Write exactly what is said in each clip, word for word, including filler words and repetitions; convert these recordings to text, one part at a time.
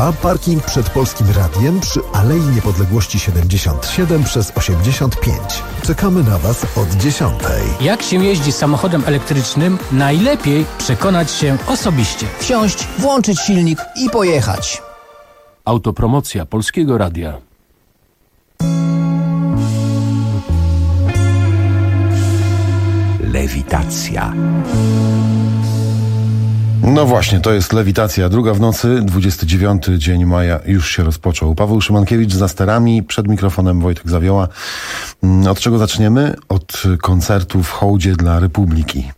Warszawa, parking przed Polskim Radiem przy Alei Niepodległości siedemdziesiąt siedem przez osiemdziesiąt pięć. Czekamy na Was od dziesiątej. Jak się jeździ samochodem elektrycznym? Najlepiej przekonać się osobiście. Wsiąść, włączyć silnik i pojechać. Autopromocja Polskiego Radia. Lewitacja. No właśnie, to jest lewitacja. Druga w nocy, dwudziesty dziewiąty dzień maja już się rozpoczął. Paweł Szymankiewicz za sterami, przed mikrofonem Wojtek Zawioła. Od czego zaczniemy? Od koncertu w hołdzie dla Republiki.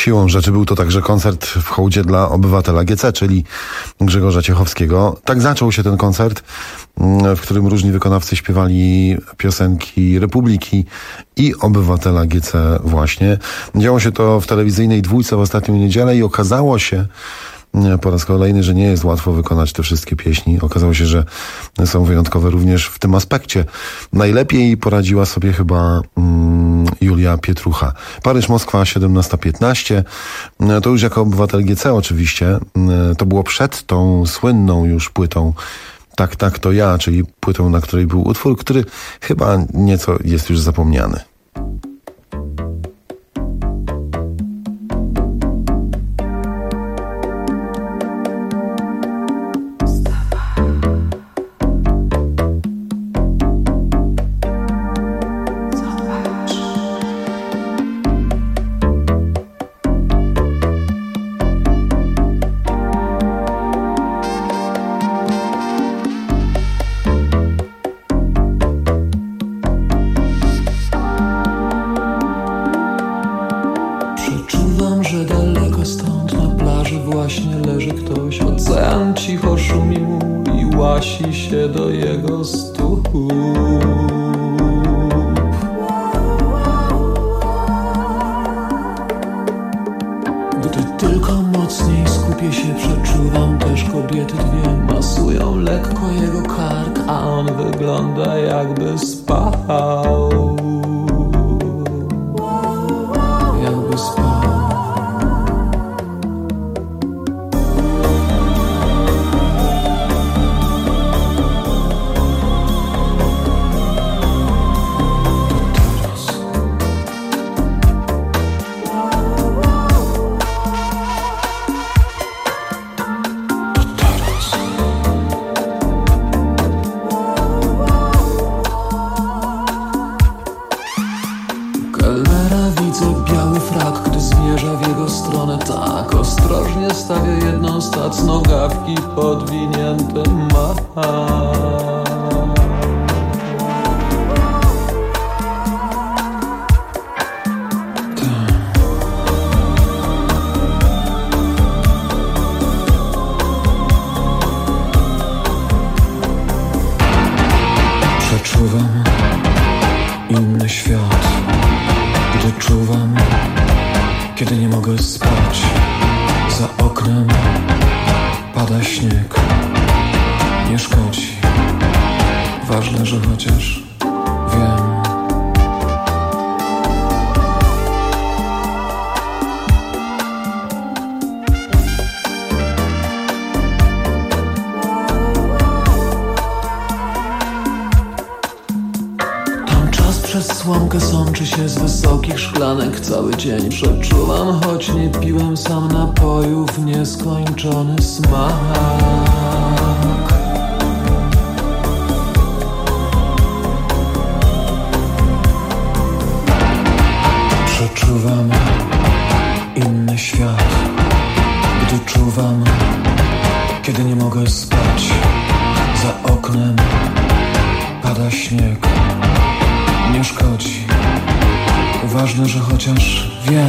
Siłą rzeczy był to także koncert w hołdzie dla obywatela G C, czyli Grzegorza Ciechowskiego. Tak zaczął się ten koncert, w którym różni wykonawcy śpiewali piosenki Republiki i obywatela G C właśnie. Działo się to w telewizyjnej dwójce w ostatnią niedzielę i okazało się po raz kolejny, że nie jest łatwo wykonać te wszystkie pieśni. Okazało się, że są wyjątkowe również w tym aspekcie. Najlepiej poradziła sobie chyba mm, Julia Pietrucha. Paryż, Moskwa, siedemnasta piętnaście. To już jako obywatel G C oczywiście. To było przed tą słynną już płytą Tak, tak, to ja, czyli płytą, na której był utwór, który chyba nieco jest już zapomniany. Właśnie leży ktoś, ocean cicho szumi mu i łasi się do jego stóp. Gdy tylko mocniej skupię się, przeczuwam też kobiety dwie masują lekko jego kark, a on wygląda jakby spał. Jakby spał. Tak ostrożnie stawia jedną stac, nogawki podwinięte ma. Przeczuwam inny świat, gdy czuwam, kiedy nie mogę spać. Za oknem pada śnieg, nie szkodzi. Ważne, że chociaż wiem. Przez słomkę sączy się z wysokich szklanek cały dzień. Przeczuwam, choć nie piłem sam napojów, nieskończony smak. Przeczuwam inny świat, gdy czuwam, kiedy nie mogę spać. Za oknem pada śnieg, nie szkodzi. Ważne, że chociaż wiem.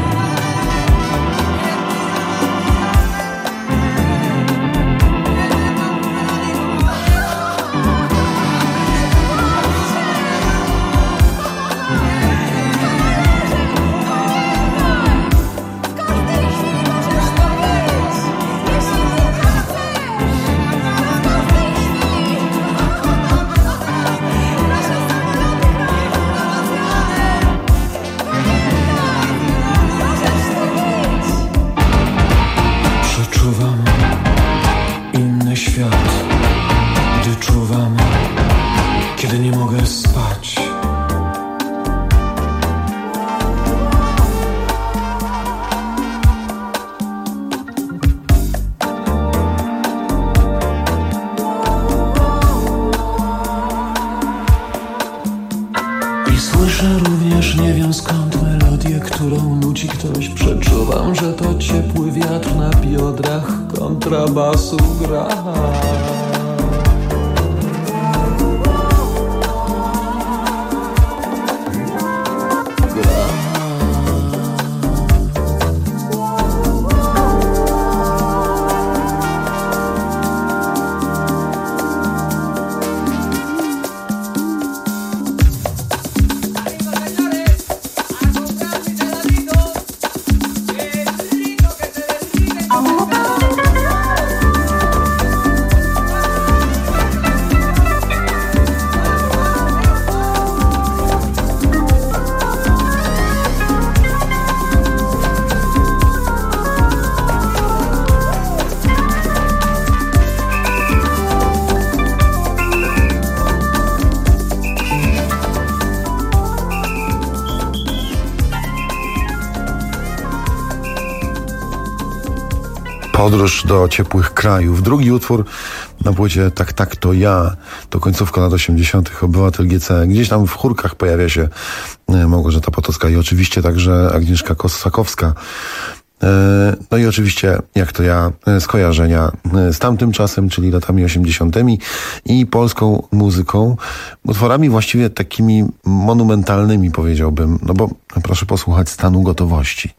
Słyszę również, nie wiem skąd, melodię, którą nuci ktoś. Przeczuwam, że to ciepły wiatr na biodrach kontrabasu gra. Gra. Podróż do ciepłych krajów. Drugi utwór na płycie Tak, tak, to ja. To końcówka lat osiemdziesiątych. Obywatel G C. Gdzieś tam w chórkach pojawia się Małgorzata Potocka i oczywiście także Agnieszka Kosakowska. No i oczywiście, jak to ja, skojarzenia z tamtym czasem, czyli latami osiemdziesiątymi i polską muzyką, utworami właściwie takimi monumentalnymi, powiedziałbym, no bo proszę posłuchać Stanu gotowości.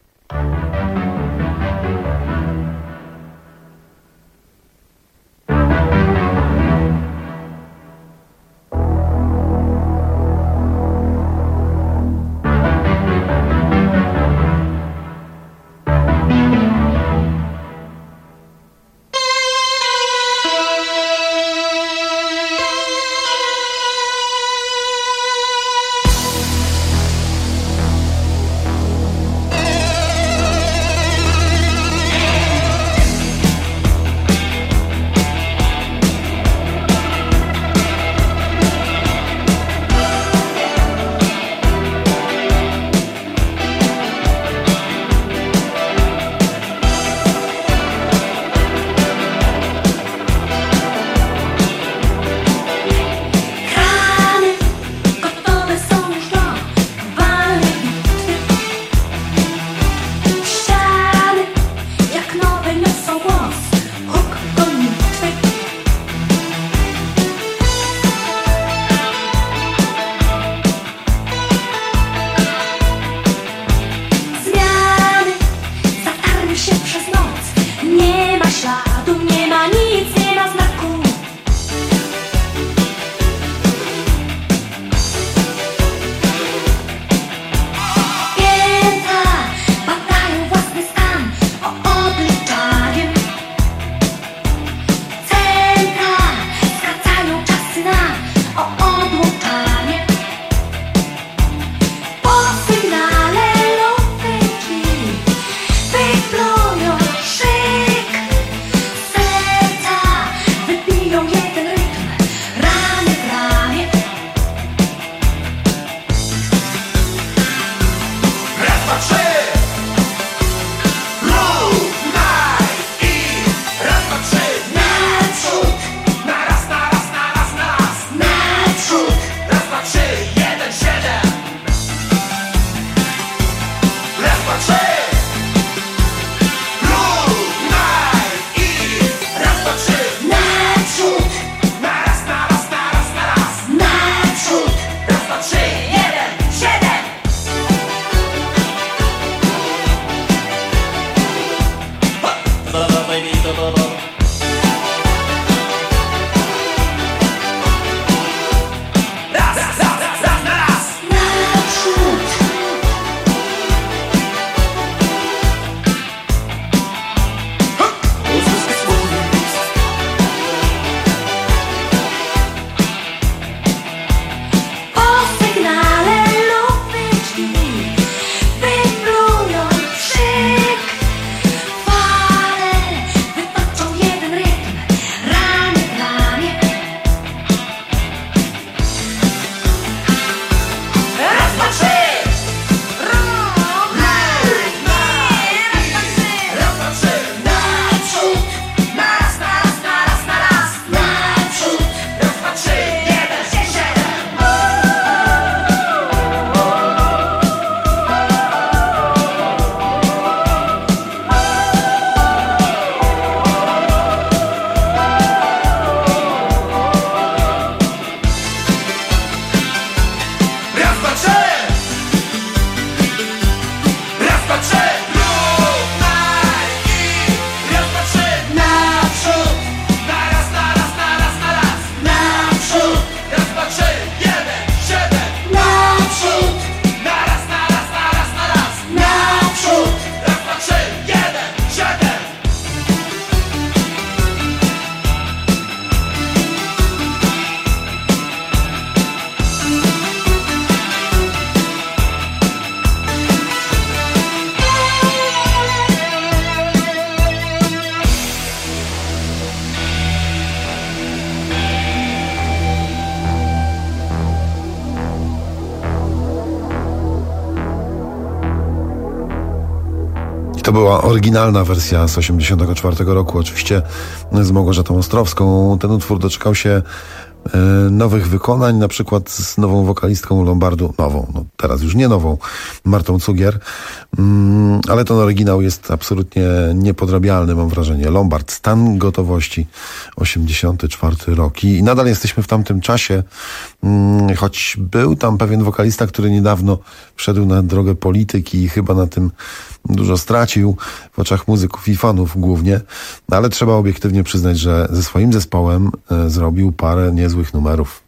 To była oryginalna wersja z osiemdziesiątego czwartego roku, oczywiście z Małgorzatą Ostrowską. Ten utwór doczekał się e, nowych wykonań, na przykład z nową wokalistką Lombardu, nową, no teraz już nie nową, Martą Cugier, mm, ale ten oryginał jest absolutnie niepodrabialny, mam wrażenie. Lombard, Stan gotowości, osiemdziesiąty czwarty rok. I nadal jesteśmy w tamtym czasie, mm, choć był tam pewien wokalista, który niedawno wszedł na drogę polityki i chyba na tym dużo stracił w oczach muzyków i fanów głównie, ale trzeba obiektywnie przyznać, że ze swoim zespołem e, zrobił parę niezłych numerów.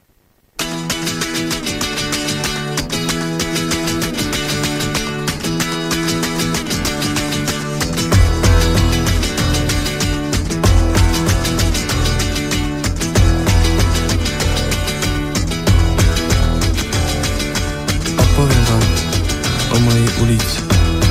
Opowiem wam o mojej ulicy.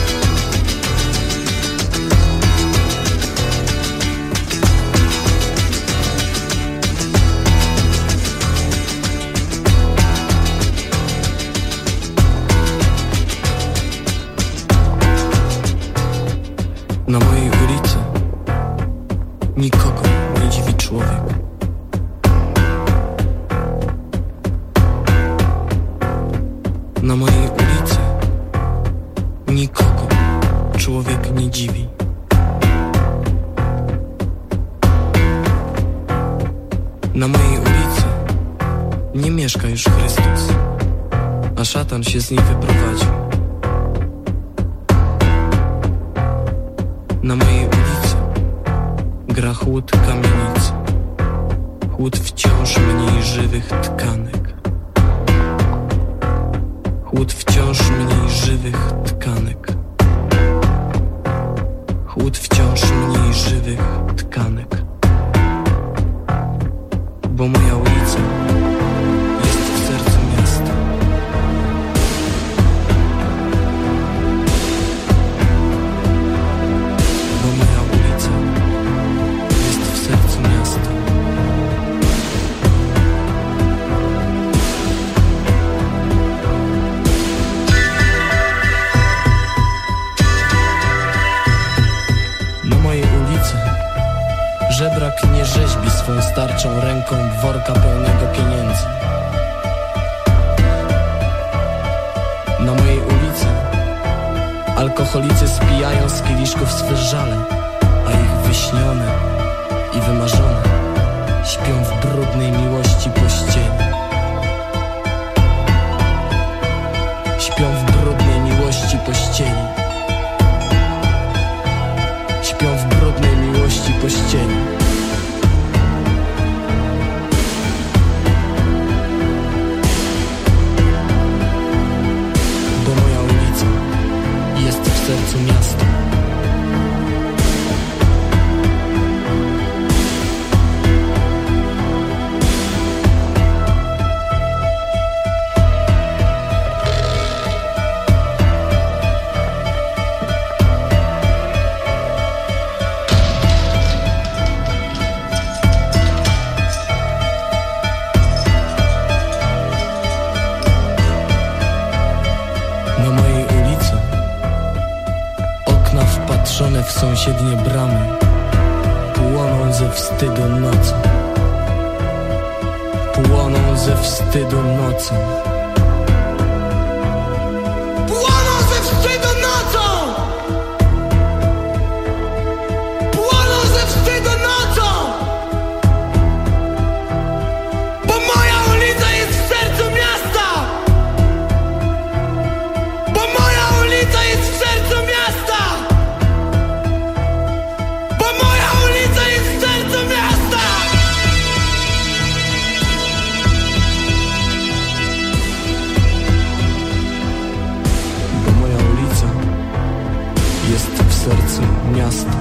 Na mojej ulicy nikogo nie dziwi człowiek. Na mojej ulicy nikogo człowiek nie dziwi. Na mojej ulicy nie mieszka już Chrystus, a szatan się z niej wyprowadził. Na mojej ulicy gra chłód kamienicy, chłód wciąż mniej żywych tkanek, chłód wciąż mniej żywych tkanek, chłód wciąż mniej żywych tkanek, bo moja ulica jest w sercu miasta. Bo moja ulica jest w sercu miasta. Na mojej ulicy żebrak nie rzeźbi swą starczą ręką worka pełnego pieniędzy. Na mojej ulicy alkoholicy spijają z kieliszków swe żale, a ich wyśnione i wymarzone śpią w brudnej miłości pościeli. Śpią w brudnej miłości pościeli. Śpią w brudnej miłości pościeli. Bo moja ulica jest w sercu miasta. Na mojej ulicy okna wpatrzone w sąsiednie bramy płoną ze wstydu nocą. Płoną ze wstydu nocą. Płoną ze wstydu nocą! Płoną ze wstydu nocą! Bo moja ulica jest w sercu miasta! Bo moja ulica jest w sercu miasta! Bo moja ulica jest w sercu miasta! Bo moja ulica jest w sercu miasta.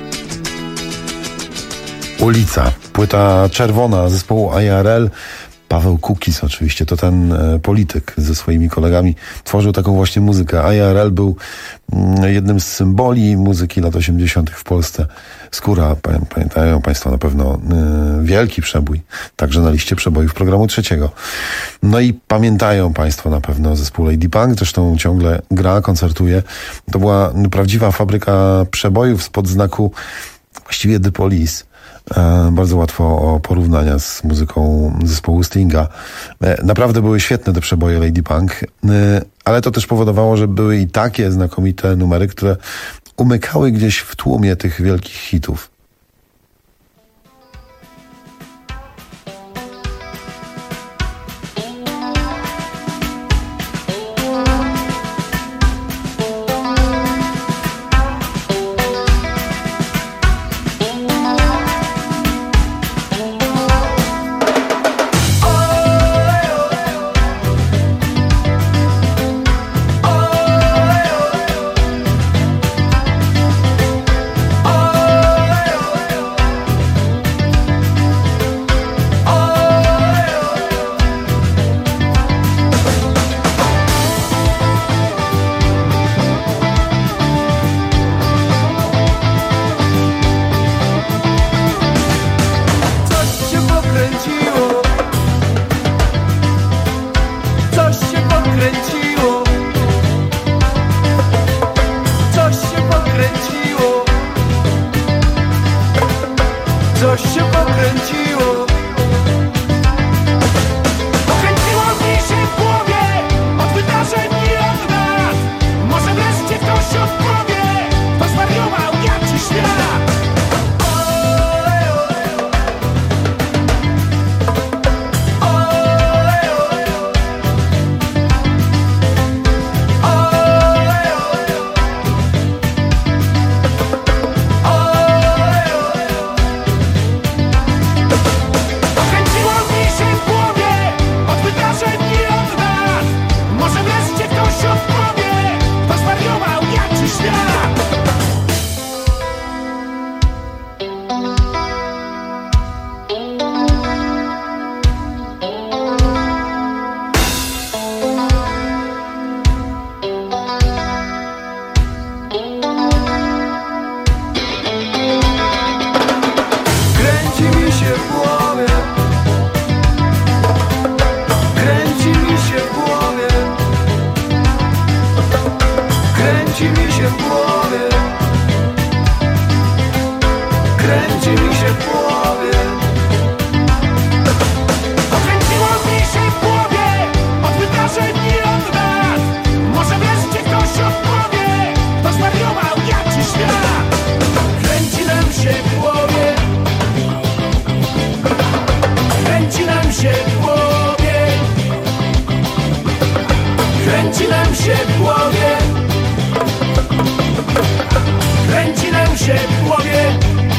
Ulica, płyta czerwona zespołu I R L, Paweł Kukiz oczywiście, to ten e, polityk ze swoimi kolegami tworzył taką właśnie muzykę. I R L był mm, jednym z symboli muzyki lat osiemdziesiątych w Polsce. Skóra, pamiętają Państwo na pewno, e, wielki przebój, także na liście przebojów programu trzeciego. No i pamiętają Państwo na pewno zespół Lady Punk, zresztą ciągle gra, koncertuje. To była prawdziwa fabryka przebojów spod znaku właściwie The Police. E, bardzo łatwo o porównania z muzyką zespołu Stinga. E, naprawdę były świetne te przeboje Lady Punk, e, ale to też powodowało, że były i takie znakomite numery, które umykały gdzieś w tłumie tych wielkich hitów. Coś się pokręciło. Pokręciło mi się w głowie od wydarzeń i od nas. Może wreszcie ktoś odpowie, kto zwariował jak ci świat. Kręci nam się w głowie, kręci nam się w głowie.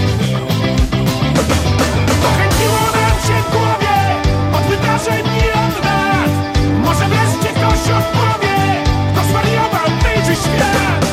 Pokręciło nam się w głowie od wydarzeń i od nas. Może wreszcie ktoś odpowie, kto zwariował wyjdzie świat.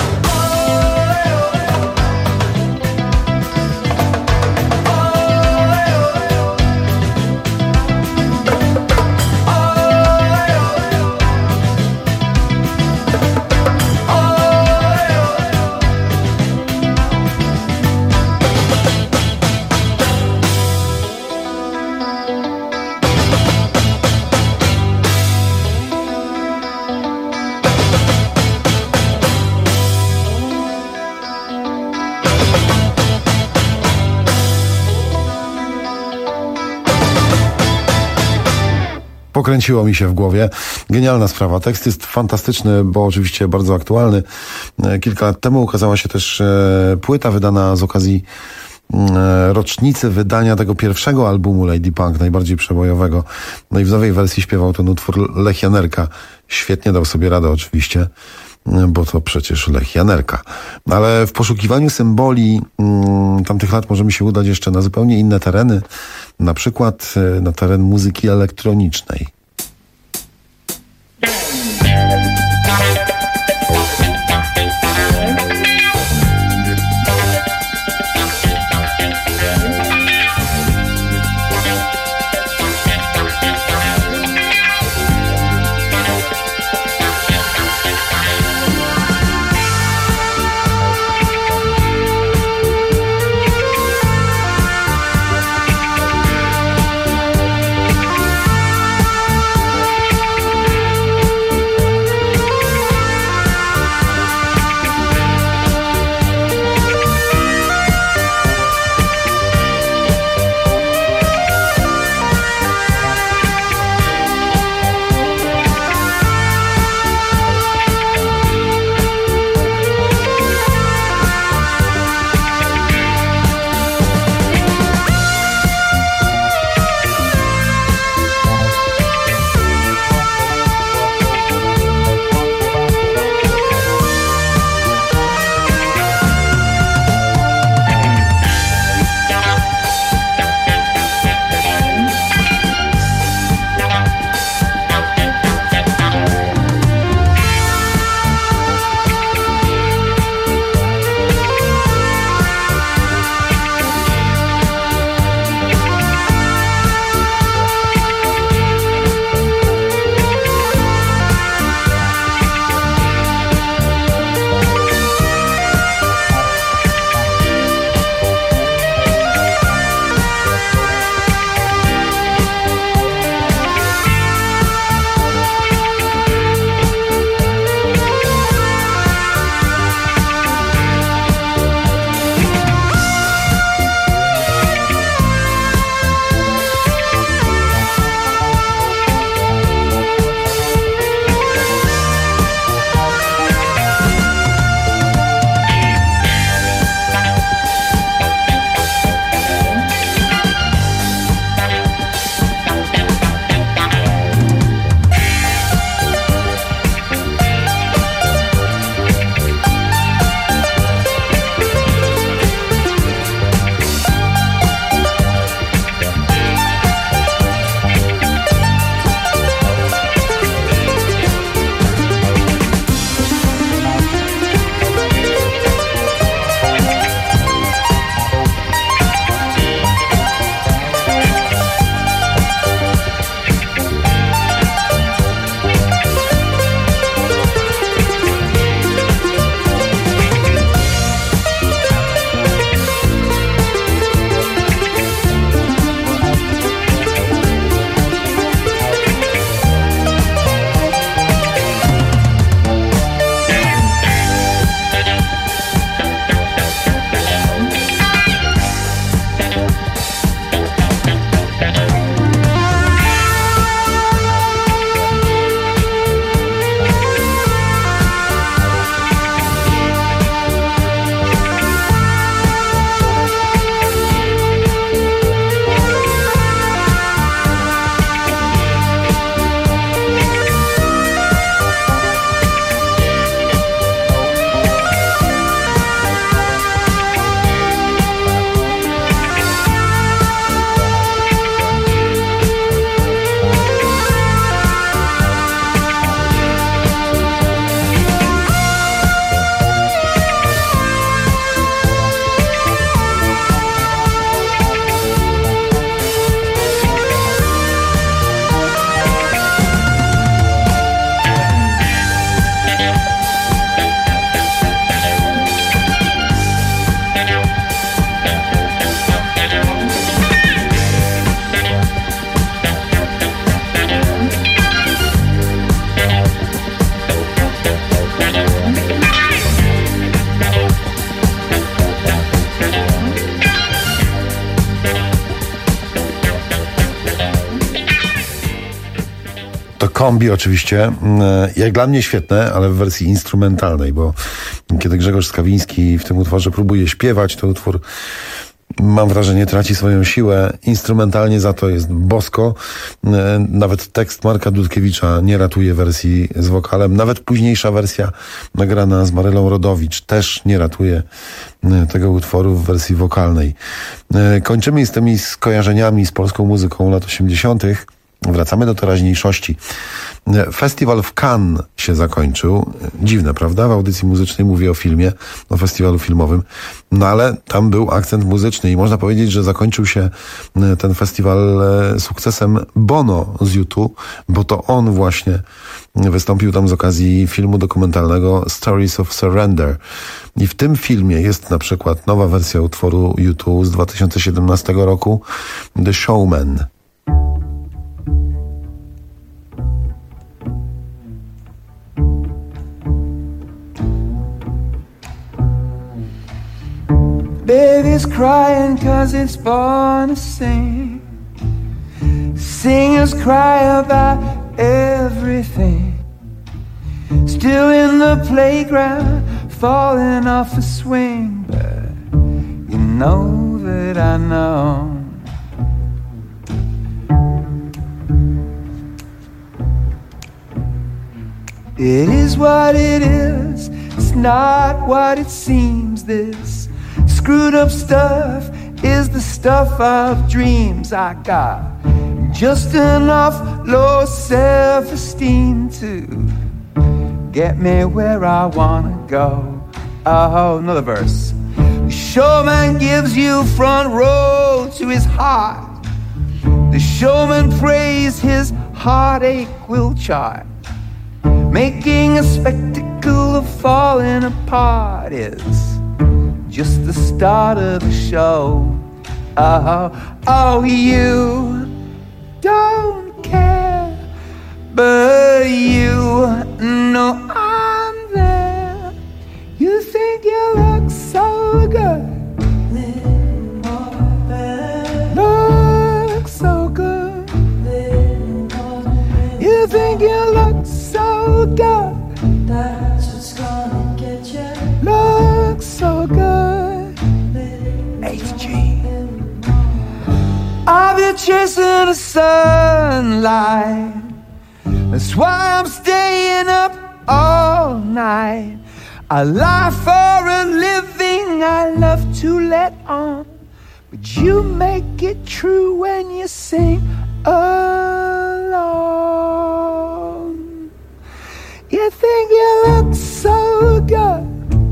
Pokręciło mi się w głowie. Genialna sprawa. Tekst jest fantastyczny, bo oczywiście bardzo aktualny. Kilka lat temu ukazała się też e, płyta wydana z okazji e, rocznicy wydania tego pierwszego albumu Lady Punk, najbardziej przebojowego. No i w nowej wersji śpiewał ten utwór Lech Janerka. Świetnie dał sobie radę oczywiście, bo to przecież Lech Janerka. Ale w poszukiwaniu symboli mm, tamtych lat możemy się udać jeszcze na zupełnie inne tereny, na przykład na teren muzyki elektronicznej. To kombi oczywiście, jak dla mnie świetne, ale w wersji instrumentalnej, bo kiedy Grzegorz Skawiński w tym utworze próbuje śpiewać, to utwór, mam wrażenie, traci swoją siłę. Instrumentalnie za to jest bosko. Nawet tekst Marka Dudkiewicza nie ratuje wersji z wokalem. Nawet późniejsza wersja nagrana z Marylą Rodowicz też nie ratuje tego utworu w wersji wokalnej. Kończymy z tymi skojarzeniami z polską muzyką lat osiemdziesiątych. Wracamy do teraźniejszości. Festiwal w Cannes się zakończył. Dziwne, prawda? W audycji muzycznej mówię o filmie, o festiwalu filmowym. No ale tam był akcent muzyczny i można powiedzieć, że zakończył się ten festiwal sukcesem Bono z U dwa, bo to on właśnie wystąpił tam z okazji filmu dokumentalnego Stories of Surrender. I w tym filmie jest na przykład nowa wersja utworu U dwa z dwa tysiące siedemnastego roku, The Showman. Baby's crying 'cause it's born to sing. Singers cry about everything. Still in the playground, falling off a swing. But you know that I know. It is what it is. It's not what it seems. This screwed up stuff is the stuff of dreams. I got just enough low self-esteem to get me where I wanna go. Oh, another verse. The showman gives you front row to his heart. The showman prays his heartache will chart. Making a spectacle of falling apart is just the start of the show. Oh, oh, you don't care, but you know I'm there. You think you look so good, look so good. You think you look so good, that's what's gonna get you. Look so good. H G. I've been chasing the sunlight. That's why I'm staying up all night. I lie for a living, I love to let on. But you make it true when you sing alone. You think you look so good,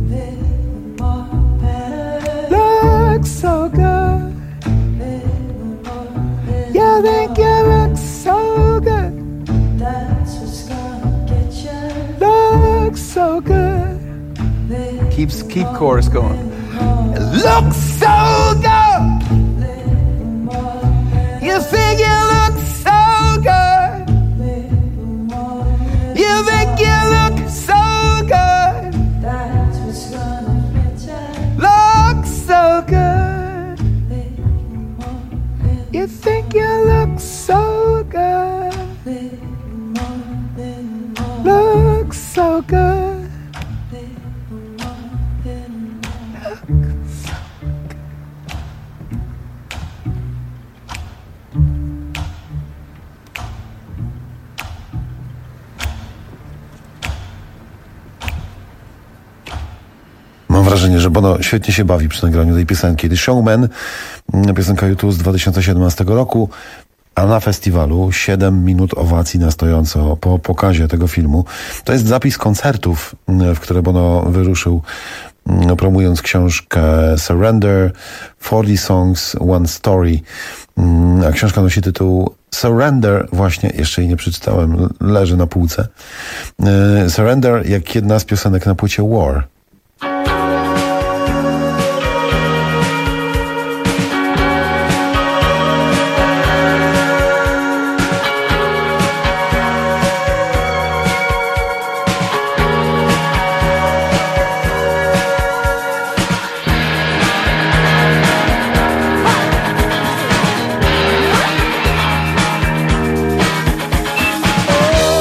look so good. You think you look so good, that's what's gonna get you. Look so good. Keeps keep chorus going. Look so good. You think you look so good. You think you look so good. That's what's gonna get you. Look so good. You think you look so good. Look so good. Mam wrażenie, że Bono świetnie się bawi przy nagraniu tej piosenki. The Showman, piosenka U dwa z dwa tysiące siedemnastego roku, a na festiwalu siedem minut owacji na stojąco po pokazie tego filmu. To jest zapis koncertów, w które Bono wyruszył, promując książkę Surrender, czterdzieści Songs, One Story. A książka nosi tytuł Surrender, właśnie, jeszcze jej nie przeczytałem, leży na półce. Surrender jak jedna z piosenek na płycie War. Oh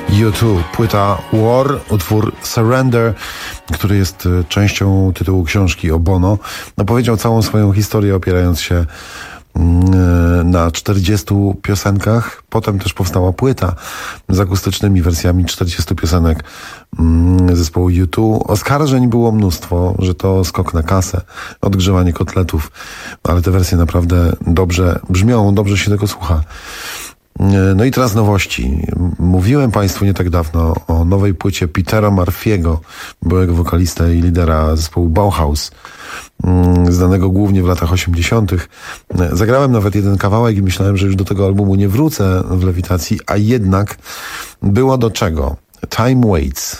U dwa, płyta War, utwór Surrender, który jest częścią tytułu książki o Bono. Opowiedział całą swoją historię, opierając się na czterdziestu piosenkach. Potem też powstała płyta z akustycznymi wersjami czterdziestu piosenek zespołu U dwa. Oskarżeń było mnóstwo, że to skok na kasę, odgrzewanie kotletów, ale te wersje naprawdę dobrze brzmią, dobrze się tego słucha. No i teraz nowości. Mówiłem Państwu nie tak dawno o nowej płycie Petera Murphy'ego, byłego wokalista i lidera zespołu Bauhaus, znanego głównie w latach osiemdziesiątych. Zagrałem nawet jeden kawałek i myślałem, że już do tego albumu nie wrócę w lewitacji, a jednak było do czego. Time Waits.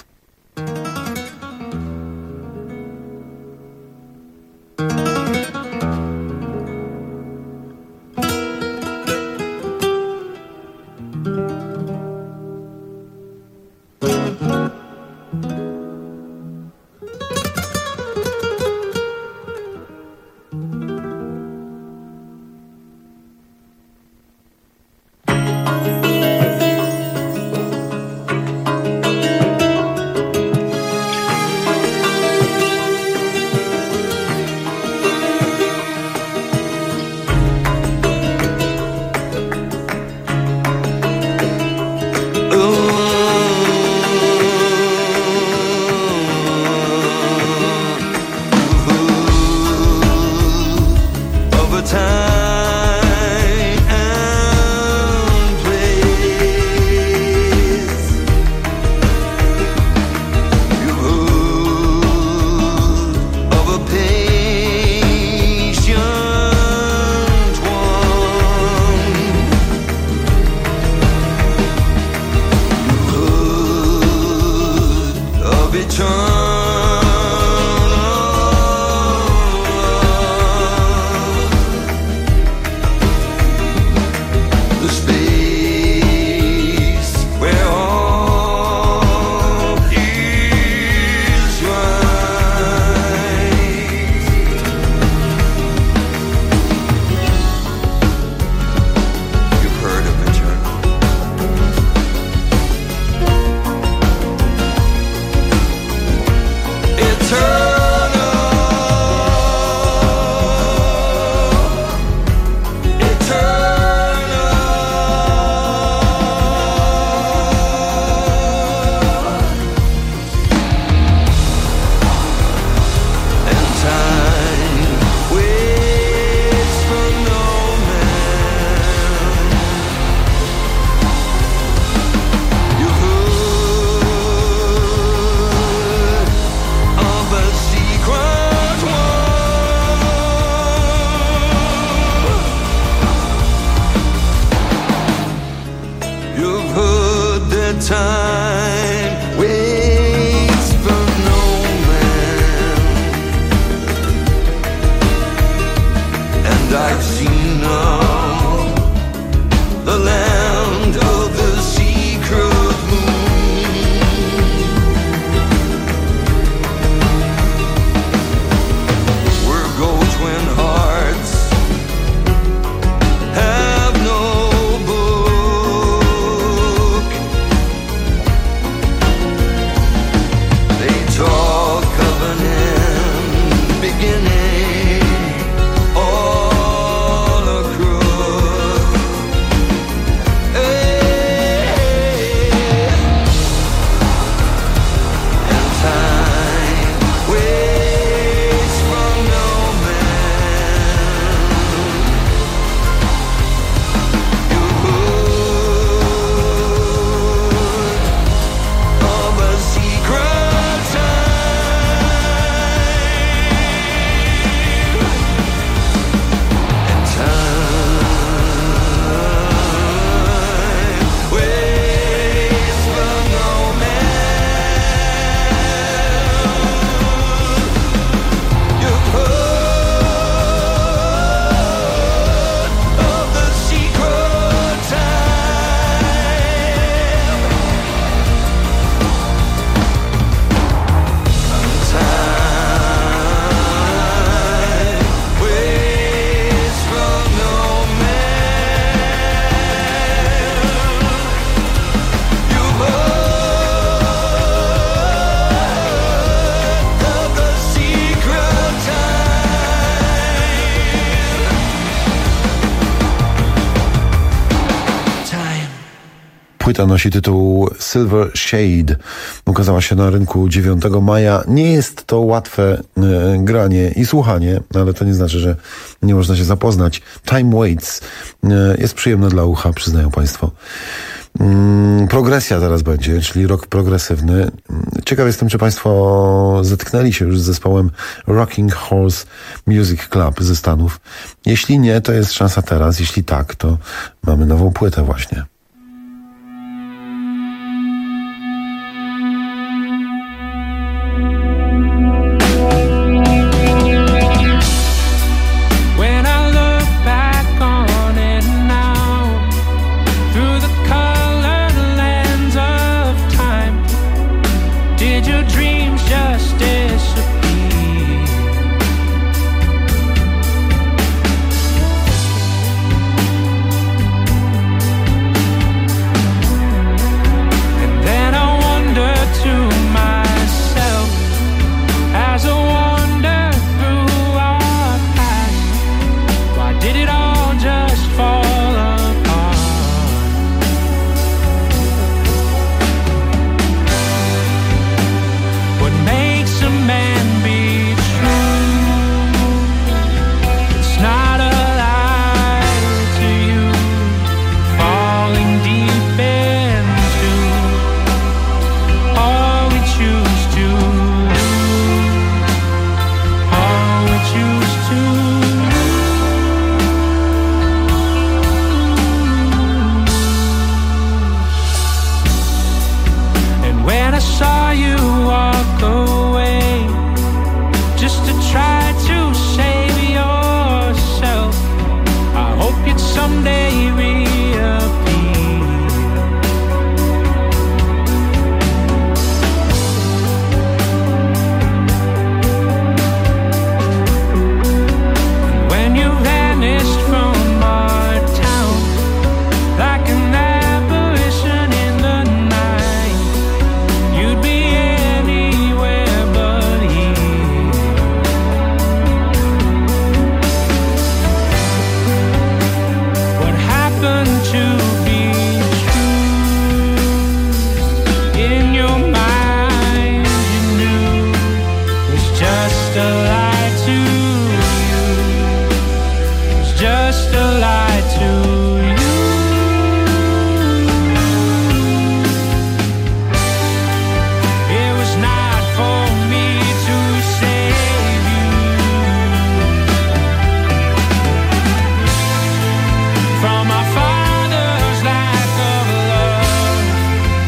Płyta nosi tytuł Silver Shade. Ukazała się na rynku dziewiątego maja. Nie jest to łatwe e, granie i słuchanie, ale to nie znaczy, że nie można się zapoznać. Time Waits e, jest przyjemne dla ucha, przyznają Państwo. Mm, progresja teraz będzie, czyli rock progresywny. Ciekaw jestem, czy Państwo zetknęli się już z zespołem Rocking Horse Music Club ze Stanów. Jeśli nie, to jest szansa teraz. Jeśli tak, to mamy nową płytę właśnie.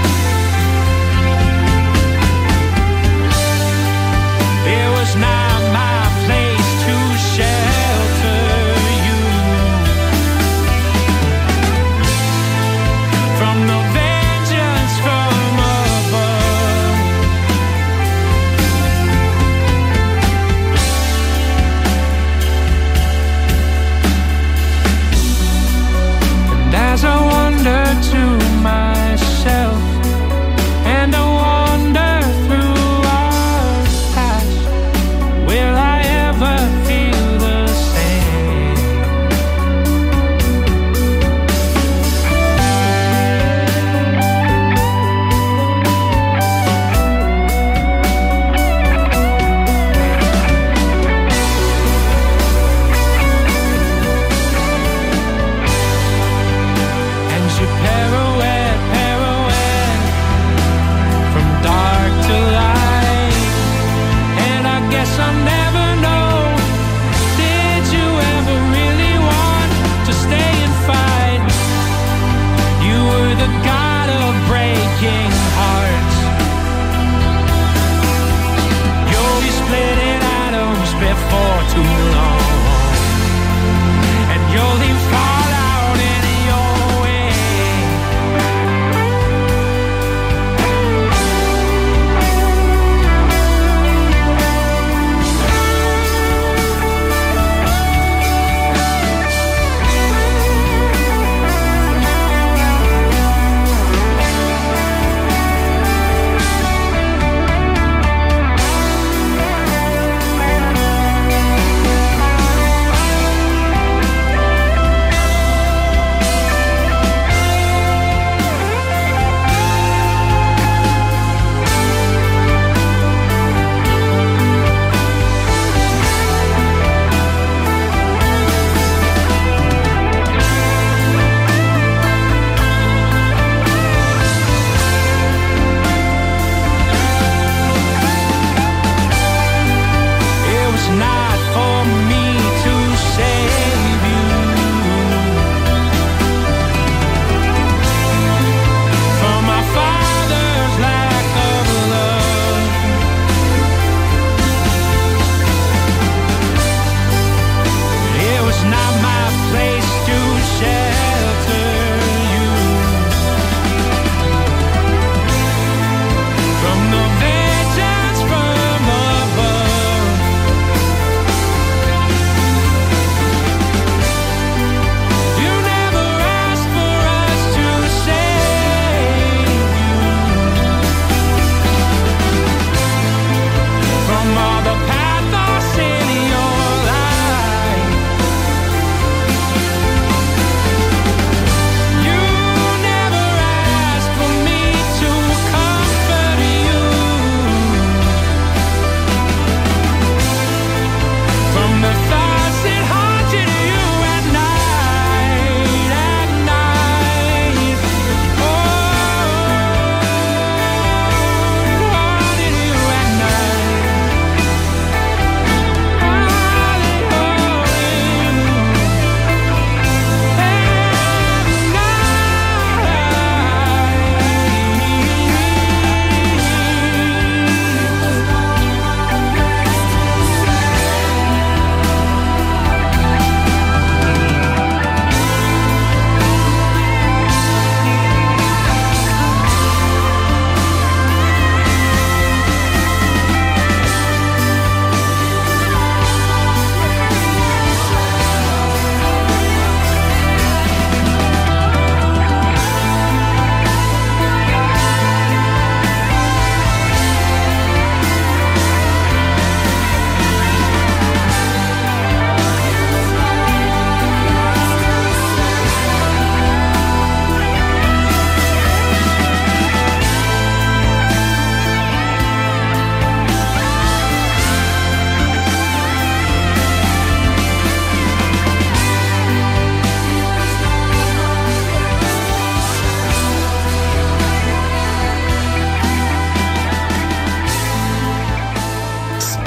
Now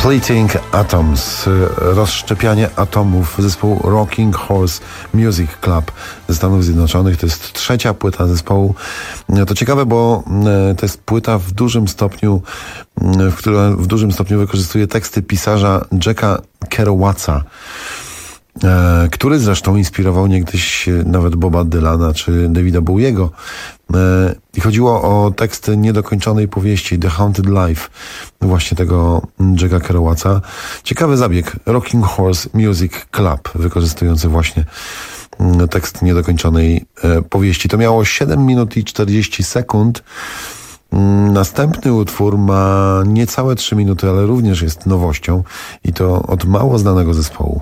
Splitting Atoms, rozszczepianie atomów, zespół Rocking Horse Music Club ze Stanów Zjednoczonych. To jest trzecia płyta zespołu. To ciekawe, bo to jest płyta w dużym stopniu, w która w dużym stopniu wykorzystuje teksty pisarza Jacka Kerouaca, który zresztą inspirował niegdyś nawet Boba Dylana czy Davida Bowiego. I chodziło o teksty niedokończonej powieści The Haunted Life właśnie tego Jacka Kerouaca. Ciekawy zabieg. Rocking Horse Music Club, wykorzystujący właśnie tekst niedokończonej powieści. To miało siedem minut i czterdzieści sekund. Następny utwór ma niecałe trzy minuty, ale również jest nowością i to od mało znanego zespołu.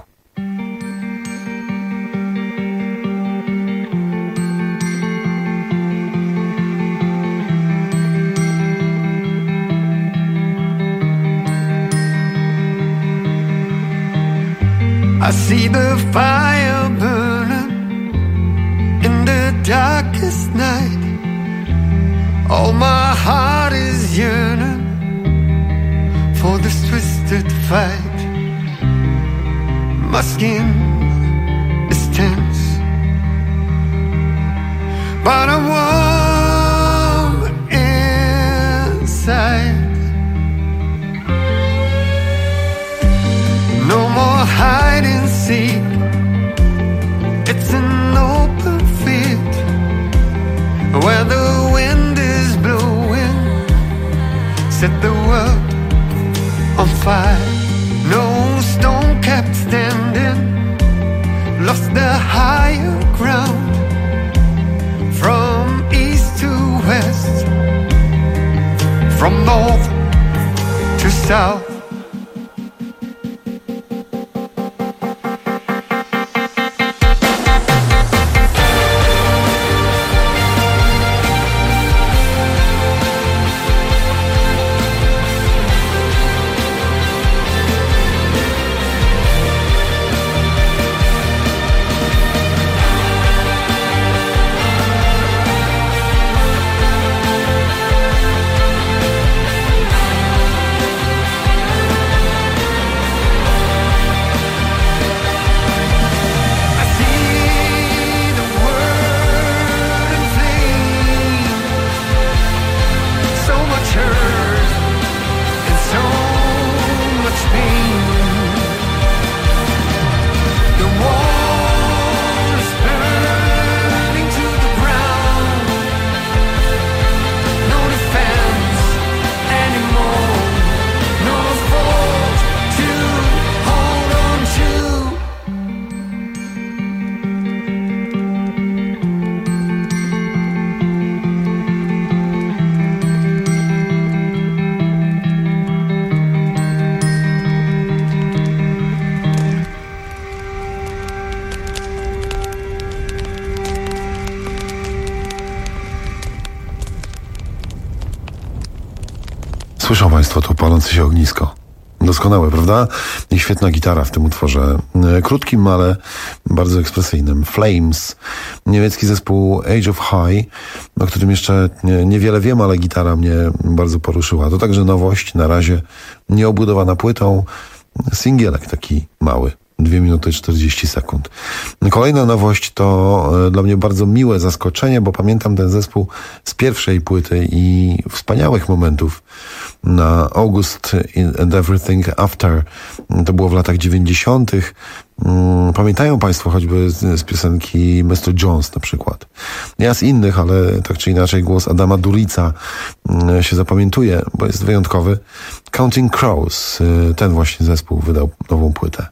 I see the fire burning in the darkest night. All my heart is yearning for this twisted fight. My skin is tense, but I'm warm inside. No more hide and seek. It's an open field where the wind is blowing. Set the world on fire. No stone kept standing. Lost the higher ground. From east to west, from north to south. Słyszą Państwo to palące się ognisko. Doskonałe, prawda? I świetna gitara w tym utworze. Krótkim, ale bardzo ekspresyjnym. Flames, niemiecki zespół Age of High, o którym jeszcze niewiele wiem, ale gitara mnie bardzo poruszyła. To także nowość, na razie nieobudowana płytą. Singielek taki mały. dwie minuty czterdzieści sekund. Kolejna nowość to dla mnie bardzo miłe zaskoczenie, bo pamiętam ten zespół z pierwszej płyty i wspaniałych momentów na August and Everything After. To było w latach dziewięćdziesiątych. Pamiętają Państwo choćby z, z piosenki mister Jones na przykład. Ja z innych, ale tak czy inaczej głos Adama Durica się zapamiętuje, bo jest wyjątkowy. Counting Crows, ten właśnie zespół wydał nową płytę.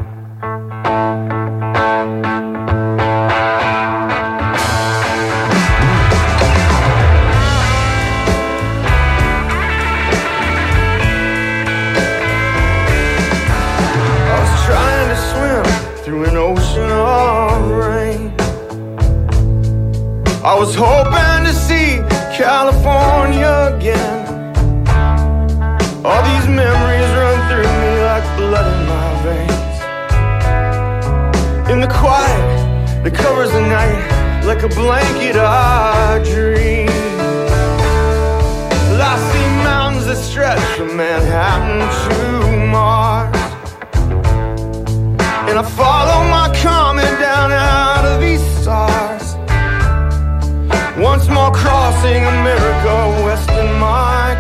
I was hoping to see California again. All these memories run through me like blood in my veins. In the quiet that covers the night like a blanket I dream. I see mountains that stretch from Manhattan to Mars. And I follow my comet down out of these stars. Once more crossing America, west in my